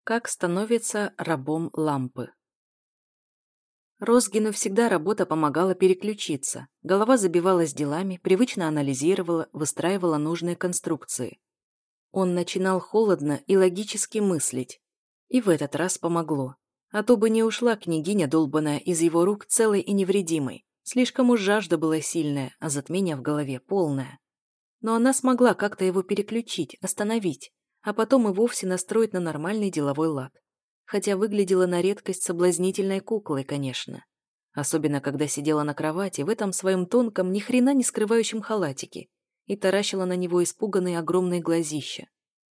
Как становится рабом лампы. Розгину всегда работа помогала переключиться. Голова забивалась делами, привычно анализировала, выстраивала нужные конструкции. Он начинал холодно и логически мыслить. И в этот раз помогло. А то бы не ушла княгиня долбаная из его рук целой и невредимой. Слишком уж жажда была сильная, а затмение в голове полное. Но она смогла как-то его переключить, остановить, а потом и вовсе настроить на нормальный деловой лад. Хотя выглядела на редкость соблазнительной куклой, конечно. Особенно, когда сидела на кровати в этом своем тонком, ни хрена не скрывающем халатике и таращила на него испуганные огромные глазища.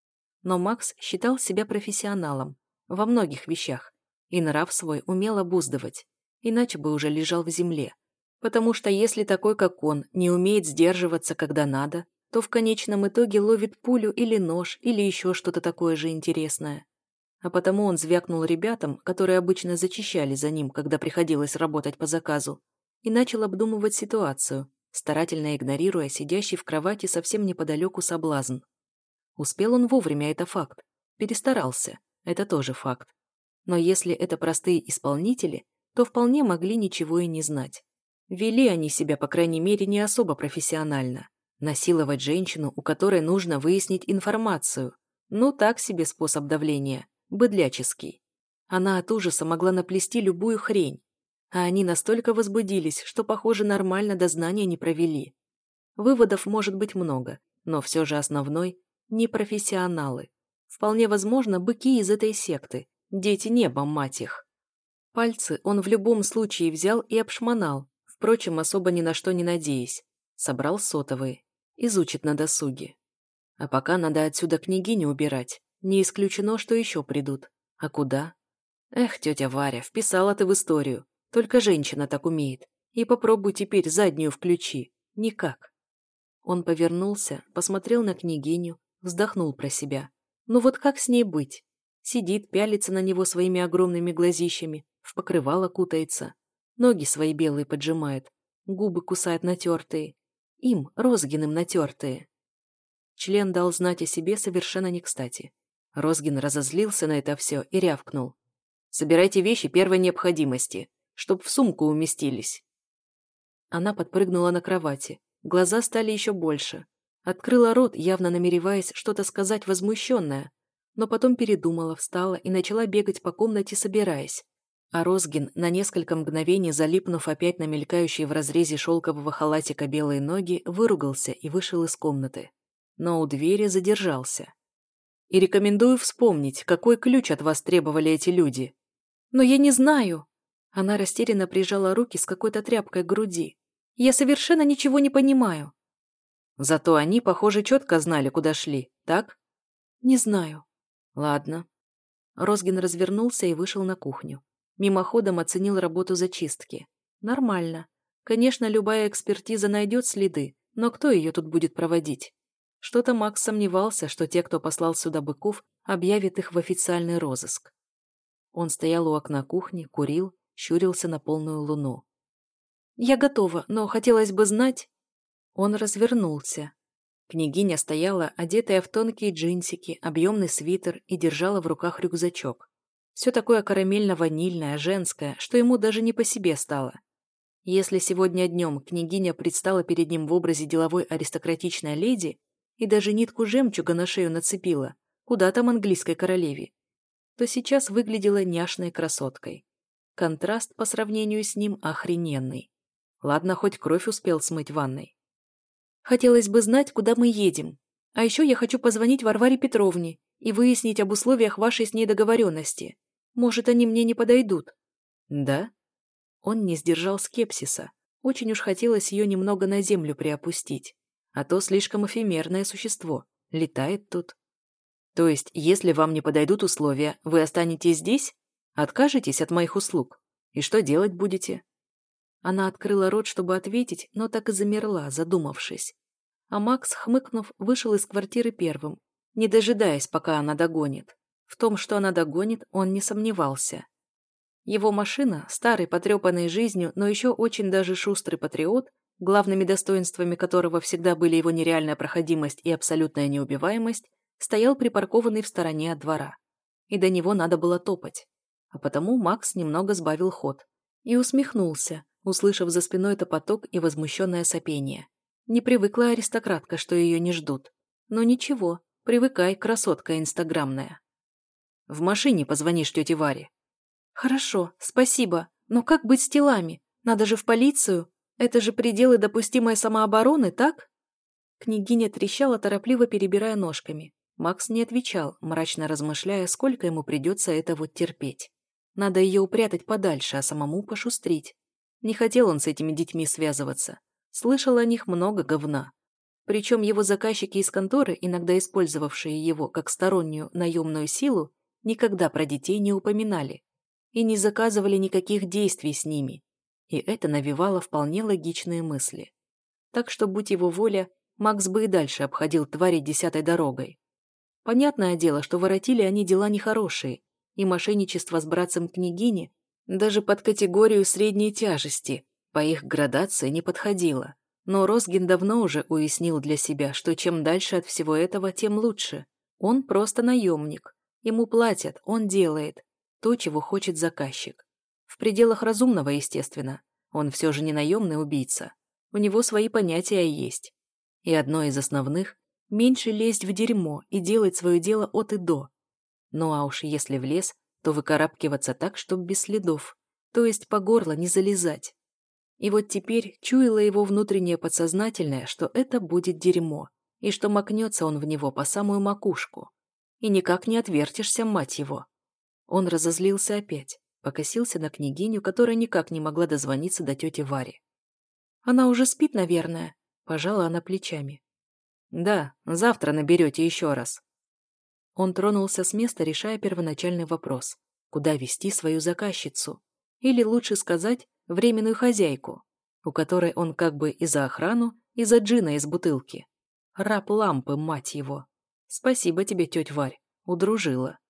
Но Макс считал себя профессионалом во многих вещах и нрав свой умел обуздывать, иначе бы уже лежал в земле. Потому что если такой, как он, не умеет сдерживаться, когда надо, то в конечном итоге ловит пулю или нож, или еще что-то такое же интересное. А потому он звякнул ребятам, которые обычно зачищали за ним, когда приходилось работать по заказу, и начал обдумывать ситуацию, старательно игнорируя сидящий в кровати совсем неподалеку соблазн. Успел он вовремя, это факт. Перестарался, это тоже факт. Но если это простые исполнители, то вполне могли ничего и не знать. Вели они себя, по крайней мере, не особо профессионально. Насиловать женщину, у которой нужно выяснить информацию. Ну, так себе способ давления. Быдляческий. Она от ужаса могла наплести любую хрень. А они настолько возбудились, что, похоже, нормально дознания не провели. Выводов может быть много, но все же основной – непрофессионалы. Вполне возможно, быки из этой секты. Дети неба, мать их. Пальцы он в любом случае взял и обшмонал, впрочем, особо ни на что не надеясь. Собрал сотовые. Изучит на досуге. А пока надо отсюда княгиню убирать. Не исключено, что еще придут. А куда? Эх, тетя Варя, вписала ты в историю. Только женщина так умеет. И попробуй теперь заднюю включи. Никак. Он повернулся, посмотрел на княгиню, вздохнул про себя. Ну вот как с ней быть? Сидит, пялится на него своими огромными глазищами, в покрывало кутается. Ноги свои белые поджимает, губы кусает натертые. Им, Розгиным, натертые. Член дал знать о себе совершенно не кстати. Розгин разозлился на это все и рявкнул. «Собирайте вещи первой необходимости, чтоб в сумку уместились». Она подпрыгнула на кровати. Глаза стали еще больше. Открыла рот, явно намереваясь что-то сказать возмущенное, но потом передумала, встала и начала бегать по комнате, собираясь. А Розгин, на несколько мгновений залипнув опять на мелькающие в разрезе шелкового халатика белые ноги, выругался и вышел из комнаты. Но у двери задержался. «И рекомендую вспомнить, какой ключ от вас требовали эти люди». «Но я не знаю». Она растерянно прижала руки с какой-то тряпкой к груди. «Я совершенно ничего не понимаю». «Зато они, похоже, четко знали, куда шли, так?» «Не знаю». «Ладно». Розгин развернулся и вышел на кухню. Мимоходом оценил работу зачистки. Нормально. Конечно, любая экспертиза найдет следы, но кто ее тут будет проводить? Что-то Макс сомневался, что те, кто послал сюда быков, объявят их в официальный розыск. Он стоял у окна кухни, курил, щурился на полную луну. «Я готова, но хотелось бы знать...» Он развернулся. Княгиня стояла, одетая в тонкие джинсики, объемный свитер и держала в руках рюкзачок. Все такое карамельно-ванильное, женское, что ему даже не по себе стало. Если сегодня днем княгиня предстала перед ним в образе деловой аристократичной леди и даже нитку жемчуга на шею нацепила, куда там английской королеве, то сейчас выглядела няшной красоткой. Контраст по сравнению с ним охрененный. Ладно, хоть кровь успел смыть ванной. «Хотелось бы знать, куда мы едем. А еще я хочу позвонить Варваре Петровне и выяснить об условиях вашей с ней договоренности. Может, они мне не подойдут». «Да?» Он не сдержал скепсиса. Очень уж хотелось ее немного на землю приопустить. А то слишком эфемерное существо. Летает тут. «То есть, если вам не подойдут условия, вы останетесь здесь? Откажетесь от моих услуг? И что делать будете?» Она открыла рот, чтобы ответить, но так и замерла, задумавшись. А Макс, хмыкнув, вышел из квартиры первым, не дожидаясь, пока она догонит. В том, что она догонит, он не сомневался. Его машина, старый, потрепанный жизнью, но еще очень даже шустрый патриот, главными достоинствами которого всегда были его нереальная проходимость и абсолютная неубиваемость, стоял припаркованный в стороне от двора. и до него надо было топать. А потому Макс немного сбавил ход и усмехнулся, услышав за спиной топоток и возмущенное сопение. Не привыкла аристократка, что ее не ждут. Но ничего, привыкай, красотка инстаграмная. В машине позвонишь тете Варе. Хорошо, спасибо. Но как быть с телами? Надо же в полицию. Это же пределы допустимой самообороны, так? Княгиня трещала, торопливо перебирая ножками. Макс не отвечал, мрачно размышляя, сколько ему придется это вот терпеть. Надо ее упрятать подальше, а самому пошустрить. Не хотел он с этими детьми связываться. Слышал о них много говна. Причем его заказчики из конторы, иногда использовавшие его как стороннюю наемную силу, никогда про детей не упоминали и не заказывали никаких действий с ними. И это навевало вполне логичные мысли. Так что, будь его воля, Макс бы и дальше обходил твари десятой дорогой. Понятное дело, что воротили они дела нехорошие, и мошенничество с братцем княгини даже под категорию средней тяжести по их градации не подходило. Но Росгин давно уже уяснил для себя, что чем дальше от всего этого, тем лучше. Он просто наемник. Ему платят, он делает то, чего хочет заказчик. В пределах разумного, естественно. Он все же не наемный убийца. У него свои понятия есть. И одно из основных – меньше лезть в дерьмо и делать свое дело от и до. Ну а уж если влез, то выкарабкиваться так, чтоб без следов. То есть по горло не залезать. И вот теперь чуяло его внутреннее подсознательное, что это будет дерьмо, и что макнется он в него по самую макушку. И никак не отвертишься, мать его. Он разозлился опять, покосился на княгиню, которая никак не могла дозвониться до тети Вари. «Она уже спит, наверное», – пожала она плечами. «Да, завтра наберете еще раз». Он тронулся с места, решая первоначальный вопрос. Куда вести свою заказчицу? Или, лучше сказать, временную хозяйку, у которой он как бы и за охрану, и за джина из бутылки. Раб лампы, мать его. Спасибо тебе, тетя Варь, удружила.